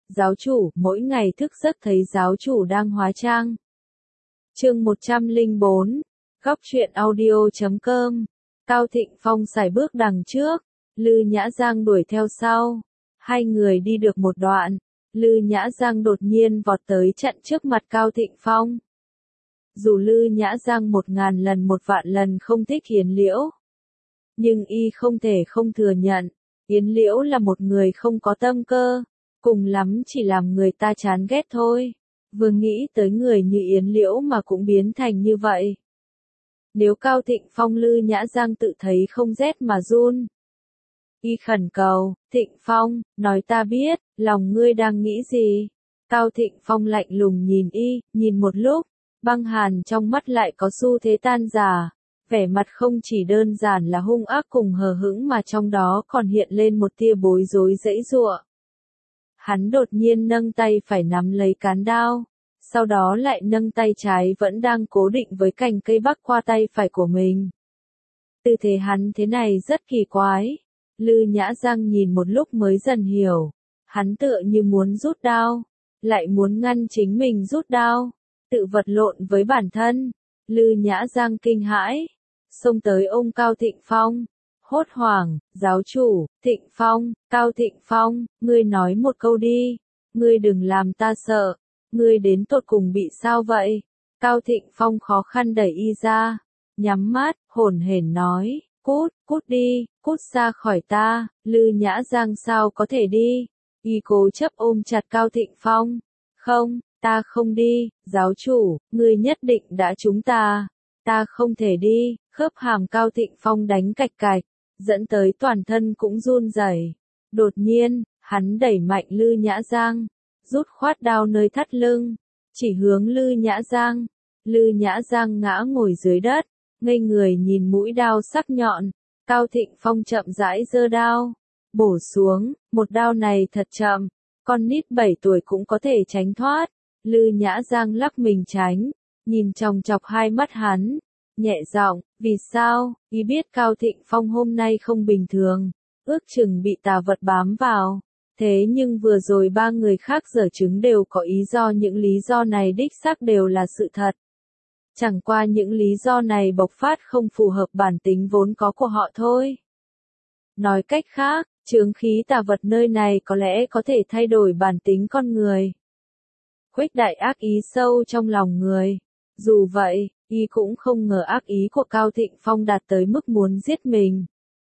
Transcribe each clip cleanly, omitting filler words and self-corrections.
Giáo chủ, mỗi ngày thức giấc thấy giáo chủ đang hóa trang. Chương 104, Góc truyện audio.com. Cao Thịnh Phong sải bước đằng trước, Lư Nhã Giang đuổi theo sau. Hai người đi được một đoạn, Lư Nhã Giang đột nhiên vọt tới chặn trước mặt Cao Thịnh Phong. Dù Lư Nhã Giang 1000 lần 1 vạn lần không thích Yến Liễu, nhưng y không thể không thừa nhận, Yến Liễu là một người không có tâm cơ, cùng lắm chỉ làm người ta chán ghét thôi. Vừa nghĩ tới người như Yến Liễu mà cũng biến thành như vậy. Nếu Cao Thịnh Phong Lư Nhã Giang tự thấy không rét mà run. Y khẩn cầu, Thịnh Phong, nói ta biết, lòng ngươi đang nghĩ gì? Cao Thịnh Phong lạnh lùng nhìn y, nhìn một lúc, băng hàn trong mắt lại có xu thế tan rã, vẻ mặt không chỉ đơn giản là hung ác cùng hờ hững mà trong đó còn hiện lên một tia bối rối giãy giụa. Hắn đột nhiên nâng tay phải nắm lấy cán đao, sau đó lại nâng tay trái vẫn đang cố định với cành cây bắc qua tay phải của mình. Tư thế hắn thế này rất kỳ quái. Lư Nhã Giang nhìn một lúc mới dần hiểu, hắn tựa như muốn rút đao, lại muốn ngăn chính mình rút đao, tự vật lộn với bản thân. Lư Nhã Giang kinh hãi, xông tới ôm Cao Thịnh Phong, hốt hoảng, giáo chủ, Thịnh Phong, Cao Thịnh Phong, ngươi nói một câu đi, ngươi đừng làm ta sợ, ngươi đến tột cùng bị sao vậy? Cao Thịnh Phong khó khăn đẩy y ra, nhắm mắt, hổn hển nói, cút đi, cút ra khỏi ta. Lư Nhã Giang sao có thể đi? Y cố chấp ôm chặt Cao Thịnh Phong, không, ta không đi, giáo chủ, ngươi nhất định đã trúng ta không thể đi. Khớp hàm Cao Thịnh Phong đánh cạch cạch, dẫn tới toàn thân cũng run rẩy. Đột nhiên, hắn đẩy mạnh Lư Nhã Giang, rút khoát đao nơi thắt lưng, chỉ hướng Lư Nhã Giang. Lư Nhã Giang ngã ngồi dưới đất, ngây người nhìn mũi đao sắc nhọn. Cao Thịnh Phong chậm rãi giơ đao, bổ xuống, một đao này thật chậm, con nít 7 tuổi cũng có thể tránh thoát. Lư Nhã Giang lắc mình tránh, nhìn chòng chọc hai mắt hắn, nhẹ giọng, vì sao? Y biết Cao Thịnh Phong hôm nay không bình thường, ước chừng bị tà vật bám vào. Thế nhưng vừa rồi 3 người khác giở chứng đều có ý do, những lý do này đích xác đều là sự thật. Chẳng qua những lý do này bộc phát không phù hợp bản tính vốn có của họ thôi. Nói cách khác, chướng khí tà vật nơi này có lẽ có thể thay đổi bản tính con người, khuếch đại ác ý sâu trong lòng người. Dù vậy, y cũng không ngờ ác ý của Cao Thịnh Phong đạt tới mức muốn giết mình.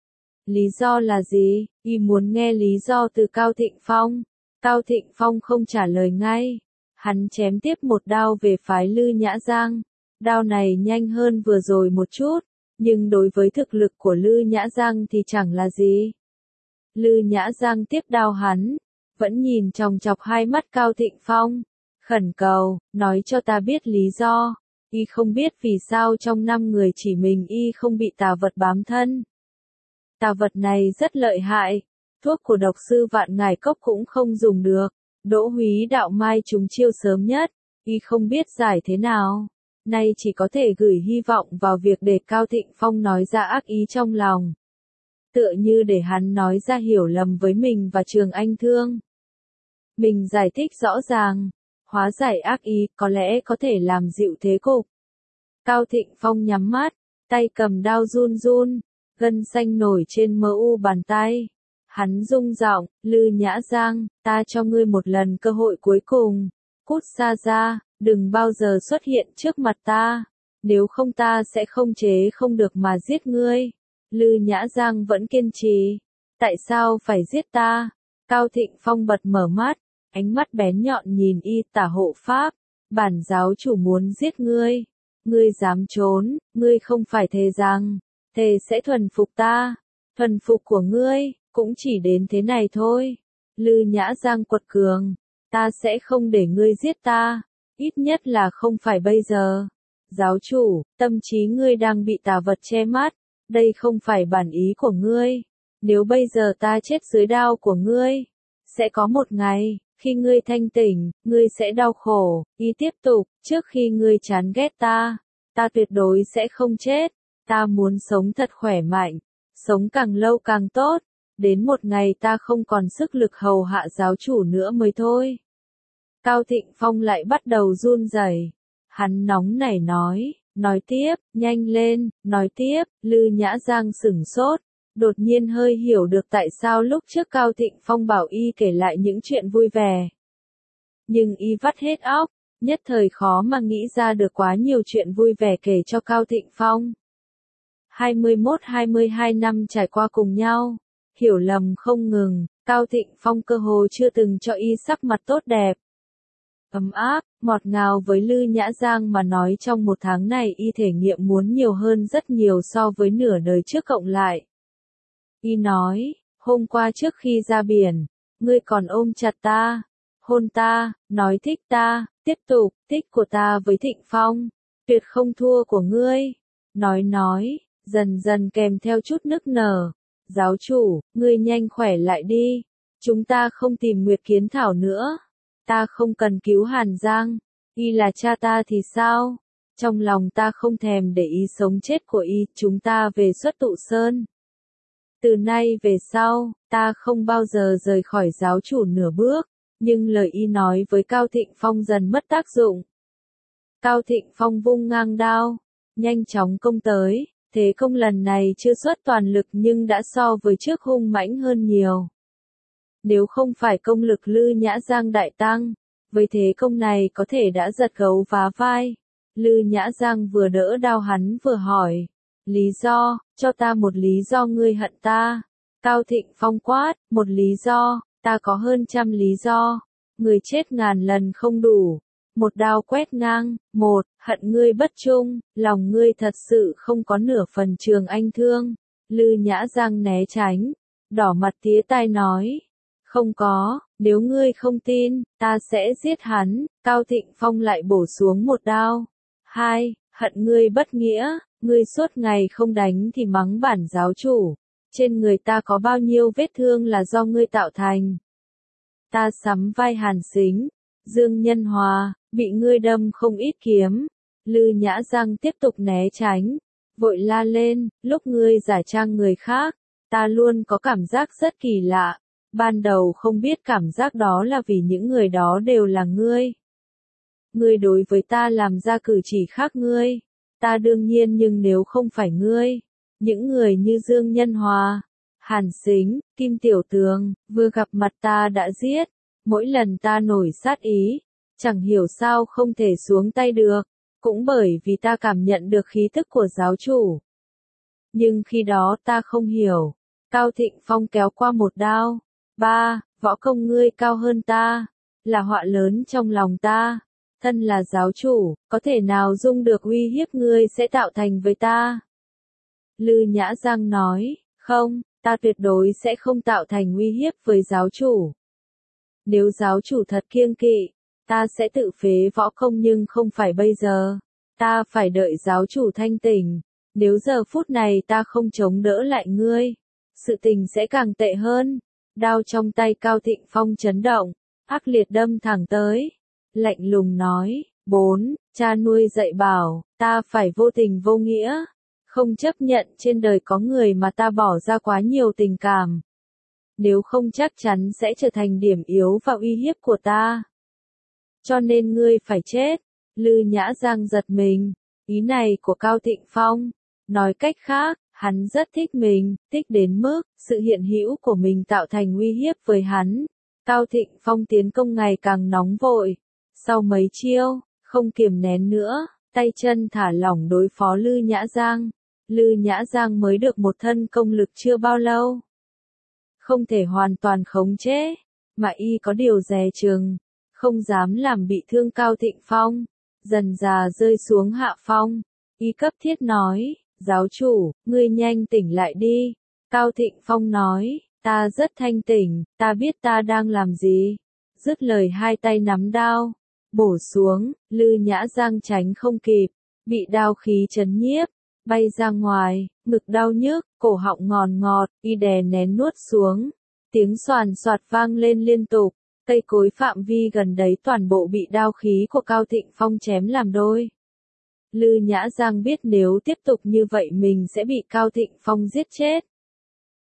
Lý do là gì? Y muốn nghe lý do từ Cao Thịnh Phong. Cao Thịnh Phong không trả lời ngay. Hắn chém tiếp một đao về phái Lư Nhã Giang. Đao này nhanh hơn vừa rồi một chút, nhưng đối với thực lực của Lư Nhã Giang thì chẳng là gì. Lư Nhã Giang tiếp đao hắn, vẫn nhìn chòng chọc hai mắt Cao Thịnh Phong, khẩn cầu, nói cho ta biết lý do. Y không biết vì sao trong 5 người chỉ mình y không bị tà vật bám thân. Tà vật này rất lợi hại, thuốc của độc sư Vạn Ngải Cốc cũng không dùng được. Đỗ Húy Đạo Mai trúng chiêu sớm nhất, y không biết giải thế nào. Nay chỉ có thể gửi hy vọng vào việc để Cao Thịnh Phong nói ra ác ý trong lòng. Tựa như để hắn nói ra hiểu lầm với mình và Trường Anh Thương. Mình giải thích rõ ràng, hóa giải ác ý, có lẽ có thể làm dịu thế cục. Cao Thịnh Phong nhắm mắt, tay cầm đao run run, gân xanh nổi trên mờ u bàn tay. Hắn rung giọng, Lư Nhã Giang, ta cho ngươi một lần cơ hội cuối cùng. Cút xa ra, đừng bao giờ xuất hiện trước mặt ta. Nếu không ta sẽ không chế không được mà giết ngươi. Lư Nhã Giang vẫn kiên trì. Tại sao phải giết ta? Cao Thịnh Phong bật mở mắt, ánh mắt bén nhọn nhìn y. Tả hộ pháp, bản giáo chủ muốn giết ngươi. Ngươi dám trốn, ngươi không phải thề rằng, thề sẽ thuần phục ta. Thuần phục của ngươi, cũng chỉ đến thế này thôi. Lư Nhã Giang quật cường, ta sẽ không để ngươi giết ta, ít nhất là không phải bây giờ. Giáo chủ, tâm trí ngươi đang bị tà vật che mắt, đây không phải bản ý của ngươi. Nếu bây giờ ta chết dưới đao của ngươi, sẽ có một ngày, khi ngươi thanh tỉnh, ngươi sẽ đau khổ. Y tiếp tục, trước khi ngươi chán ghét ta tuyệt đối sẽ không chết. Ta muốn sống thật khỏe mạnh, sống càng lâu càng tốt. đến một ngày ta không còn sức lực hầu hạ giáo chủ nữa mới thôi. Cao Thịnh Phong lại bắt đầu run rẩy. Hắn nóng nảy nói tiếp, nhanh lên, nói tiếp. Lư Nhã Giang sửng sốt, đột nhiên hơi hiểu được tại sao lúc trước Cao Thịnh Phong bảo y kể lại những chuyện vui vẻ. Nhưng y vắt hết óc, nhất thời khó mà nghĩ ra được quá nhiều chuyện vui vẻ kể cho Cao Thịnh Phong. 21-22 năm trải qua cùng nhau, hiểu lầm không ngừng, Cao Thịnh Phong cơ hồ chưa từng cho y sắc mặt tốt đẹp. Ấm áp, ngọt ngào với Lư Nhã Giang mà nói trong một tháng này y thể nghiệm muốn nhiều hơn rất nhiều so với nửa đời trước cộng lại. Y nói, hôm qua trước khi ra biển, ngươi còn ôm chặt ta, hôn ta, nói thích ta, tiếp tục, thích của ta với Thịnh Phong, tuyệt không thua của ngươi. Nói, dần dần kèm theo chút nức nở. Giáo chủ, ngươi nhanh khỏe lại đi. Chúng ta không tìm Nguyệt Kiến Thảo nữa. Ta không cần cứu Hàn Giang. Y là cha ta thì sao? Trong lòng ta không thèm để ý sống chết của y. Chúng ta về Xuất Tụ Sơn. Từ nay về sau, ta không bao giờ rời khỏi giáo chủ nửa bước. Nhưng lời y nói với Cao Thịnh Phong dần mất tác dụng. Cao Thịnh Phong vung ngang đao, nhanh chóng công tới. Thế công lần này chưa xuất toàn lực nhưng đã so với trước hung mãnh hơn nhiều. Nếu không phải công lực Lư Nhã Giang đại tăng, với thế công này có thể đã giật gấu vá vai. Lư Nhã Giang vừa đỡ đao hắn vừa hỏi, lý do, cho ta một lý do ngươi hận ta. Cao Thịnh Phong quát, một lý do, ta có hơn 100 lý do, người chết ngàn lần không đủ. Một đao quét ngang, một, hận ngươi bất trung, lòng ngươi thật sự không có nửa phần Trường Anh thương. Lư Nhã Giang né tránh, đỏ mặt tía tai nói, không có, nếu ngươi không tin, ta sẽ giết hắn. Cao Thịnh Phong lại bổ xuống một đao. Hai, hận ngươi bất nghĩa, ngươi suốt ngày không đánh thì mắng bản giáo chủ. Trên người ta có bao nhiêu vết thương là do ngươi tạo thành. Ta sắm vai Hàn Sính, Dương Nhân Hòa, bị ngươi đâm không ít kiếm. Lư Nhã Giang tiếp tục né tránh, vội la lên, lúc ngươi giả trang người khác, ta luôn có cảm giác rất kỳ lạ. Ban đầu không biết cảm giác đó là vì những người đó đều là ngươi. Ngươi đối với ta làm ra cử chỉ khác ngươi. Ta đương nhiên nhưng nếu không phải ngươi, những người như Dương Nhân Hòa, Hàn Sính, Kim Tiểu Tường, vừa gặp mặt ta đã giết. Mỗi lần ta nổi sát ý, chẳng hiểu sao không thể xuống tay được, cũng bởi vì ta cảm nhận được khí tức của giáo chủ. Nhưng khi đó ta không hiểu. Cao Thịnh Phong kéo qua một đao. Ba, võ công ngươi cao hơn ta, là họa lớn trong lòng ta. Thân là giáo chủ, có thể nào dung được uy hiếp ngươi sẽ tạo thành với ta? Lư Nhã Giang nói, không, ta tuyệt đối sẽ không tạo thành uy hiếp với giáo chủ. Nếu giáo chủ thật kiêng kỵ, ta sẽ tự phế võ công nhưng không phải bây giờ. Ta phải đợi giáo chủ thanh tỉnh. Nếu giờ phút này ta không chống đỡ lại ngươi, sự tình sẽ càng tệ hơn. Đao trong tay Cao Thịnh Phong chấn động, ác liệt đâm thẳng tới. Lạnh lùng nói, 4, cha nuôi dạy bảo, ta phải vô tình vô nghĩa. Không chấp nhận trên đời có người mà ta bỏ ra quá nhiều tình cảm. Nếu không chắc chắn sẽ trở thành điểm yếu và uy hiếp của ta. Cho nên ngươi phải chết. Lư Nhã Giang giật mình. Ý này của Cao Thịnh Phong. Nói cách khác, hắn rất thích mình, thích đến mức, sự hiện hữu của mình tạo thành uy hiếp với hắn. Cao Thịnh Phong tiến công ngày càng nóng vội. Sau mấy chiêu, không kiềm nén nữa, tay chân thả lỏng đối phó Lư Nhã Giang. Lư Nhã Giang mới được một thân công lực chưa bao lâu. Không thể hoàn toàn khống chế, mà y có điều dè chừng, không dám làm bị thương Cao Thịnh Phong. Dần dà rơi xuống hạ phong, y cấp thiết nói, giáo chủ, ngươi nhanh tỉnh lại đi. Cao Thịnh Phong nói, ta rất thanh tỉnh, ta biết ta đang làm gì. Dứt lời hai tay nắm đao, bổ xuống. Lư Nhã Giang tránh không kịp, bị đao khí chấn nhiếp, bay ra ngoài, ngực đau nhức, cổ họng ngọt, y đè nén nuốt xuống. Tiếng xoàn xoạt vang lên liên tục, cây cối phạm vi gần đấy toàn bộ bị đao khí của Cao Thịnh Phong chém làm đôi. Lư Nhã Giang biết nếu tiếp tục như vậy mình sẽ bị Cao Thịnh Phong giết chết.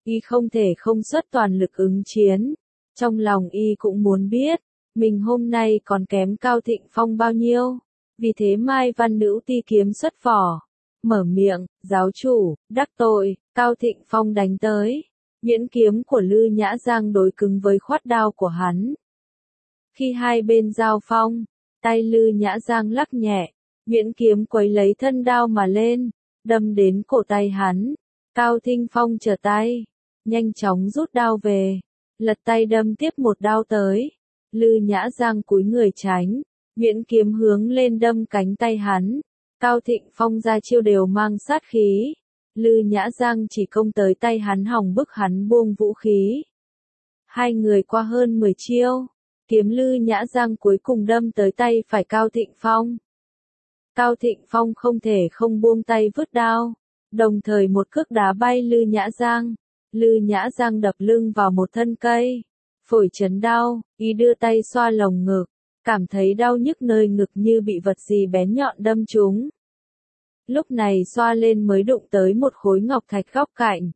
Y không thể không xuất toàn lực ứng chiến. Trong lòng Y cũng muốn biết, mình hôm nay còn kém Cao Thịnh Phong bao nhiêu. Vì thế Mai Văn Nữ ti kiếm xuất vỏ, mở miệng, giáo chủ, đắc tội, Cao Thịnh Phong đánh tới. Nhuyễn kiếm của Lư Nhã Giang đối cứng với khoát đao của hắn. Khi hai bên giao phong, tay Lư Nhã Giang lắc nhẹ, nhuyễn kiếm quấy lấy thân đao mà lên, đâm đến cổ tay hắn. Cao Thịnh Phong trở tay, nhanh chóng rút đao về, lật tay đâm tiếp một đao tới. Lư Nhã Giang cúi người tránh, nhuyễn kiếm hướng lên đâm cánh tay hắn. Cao Thịnh Phong ra chiêu đều mang sát khí. Lư Nhã Giang chỉ công tới tay hắn hòng bức hắn buông vũ khí. Hai người qua hơn 10 chiêu, kiếm Lư Nhã Giang cuối cùng đâm tới tay phải Cao Thịnh Phong. Cao Thịnh Phong không thể không buông tay vứt đao, đồng thời một cước đá bay Lư Nhã Giang. Lư Nhã Giang đập lưng vào một thân cây, phổi chấn đau, Y đưa tay xoa lồng ngực, cảm thấy đau nhức nơi ngực như bị vật gì bén nhọn đâm trúng. Lúc này xoa lên mới đụng tới một khối ngọc thạch góc cạnh.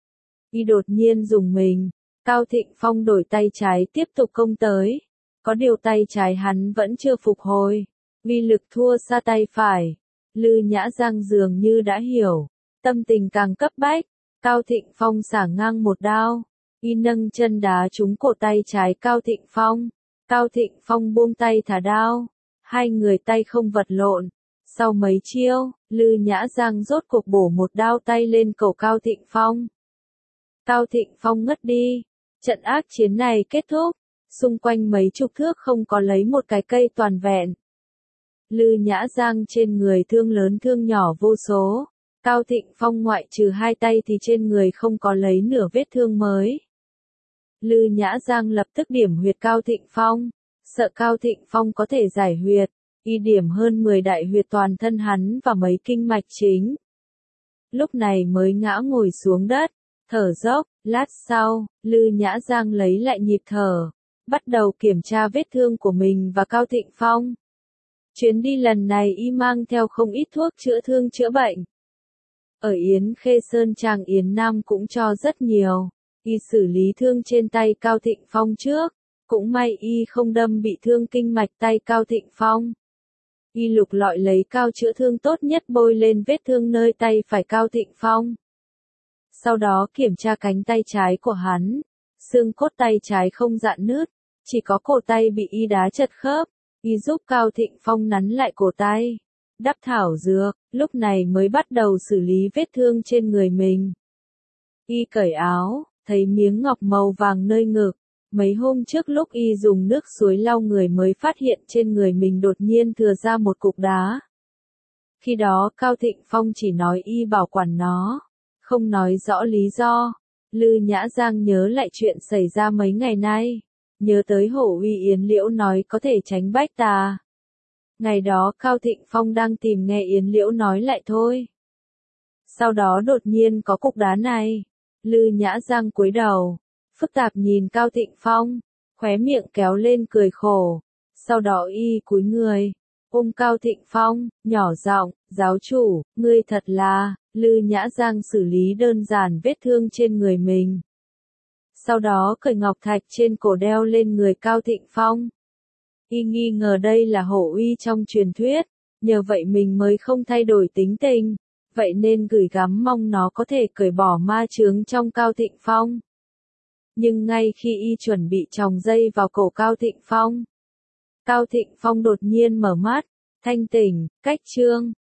Y đột nhiên rùng mình, Cao Thịnh Phong đổi tay trái tiếp tục công tới. Có điều tay trái hắn vẫn chưa phục hồi, uy lực thua xa tay phải. Lư Nhã Giang dường như đã hiểu, tâm tình càng cấp bách. Cao Thịnh Phong xả ngang một đao, Y nâng chân đá trúng cổ tay trái Cao Thịnh Phong. Cao Thịnh Phong buông tay thả đao, hai người tay không vật lộn. Sau mấy chiêu, Lư Nhã Giang rốt cuộc bổ một đao tay lên cổ Cao Thịnh Phong. Cao Thịnh Phong ngất đi. Trận ác chiến này kết thúc, xung quanh mấy chục thước không có lấy một cái cây toàn vẹn. Lư Nhã Giang trên người thương lớn thương nhỏ vô số. Cao Thịnh Phong ngoại trừ hai tay thì trên người không có lấy nửa vết thương mới. Lư Nhã Giang lập tức điểm huyệt Cao Thịnh Phong, sợ Cao Thịnh Phong có thể giải huyệt. Y điểm hơn 10 đại huyệt toàn thân hắn và mấy kinh mạch chính. Lúc này mới ngã ngồi xuống đất, thở dốc. Lát sau, Lư Nhã Giang lấy lại nhịp thở, bắt đầu kiểm tra vết thương của mình và Cao Thịnh Phong. Chuyến đi lần này Y mang theo không ít thuốc chữa thương chữa bệnh. Ở Yến Khê Sơn Tràng Yến Nam cũng cho rất nhiều. Y xử lý thương trên tay Cao Thịnh Phong trước, cũng may Y không đâm bị thương kinh mạch tay Cao Thịnh Phong. Y lục lọi lấy cao chữa thương tốt nhất bôi lên vết thương nơi tay phải Cao Thịnh Phong. Sau đó kiểm tra cánh tay trái của hắn, xương cốt tay trái không rạn nứt, chỉ có cổ tay bị Y đá chật khớp. Y giúp Cao Thịnh Phong nắn lại cổ tay, đắp thảo dược, lúc này mới bắt đầu xử lý vết thương trên người mình. Y cởi áo, thấy miếng ngọc màu vàng nơi ngực. Mấy hôm trước lúc Y dùng nước suối lau người mới phát hiện trên người mình đột nhiên thừa ra một cục đá. Khi đó Cao Thịnh Phong chỉ nói Y bảo quản nó, không nói rõ lý do. Lư Nhã Giang nhớ lại chuyện xảy ra mấy ngày nay, nhớ tới Hổ Uy Yến Liễu nói có thể tránh bách tà. Ngày đó Cao Thịnh Phong đang tìm nghe Yến Liễu nói lại thôi. Sau đó đột nhiên có cục đá này. Lư Nhã Giang cúi đầu, phức tạp nhìn Cao Thịnh Phong, khóe miệng kéo lên cười khổ. Sau đó Y cúi người, ôm Cao Thịnh Phong, nhỏ giọng, giáo chủ, ngươi thật là. Lư Nhã Giang xử lý đơn giản vết thương trên người mình. Sau đó cởi ngọc thạch trên cổ đeo lên người Cao Thịnh Phong. Y nghi ngờ đây là Hổ Uy trong truyền thuyết, nhờ vậy mình mới không thay đổi tính tình, vậy nên gửi gắm mong nó có thể cởi bỏ ma chướng trong Cao Thịnh Phong. Nhưng ngay khi Y chuẩn bị chòng dây vào cổ Cao Thịnh Phong, Cao Thịnh Phong đột nhiên mở mắt, thanh tỉnh, cách chương.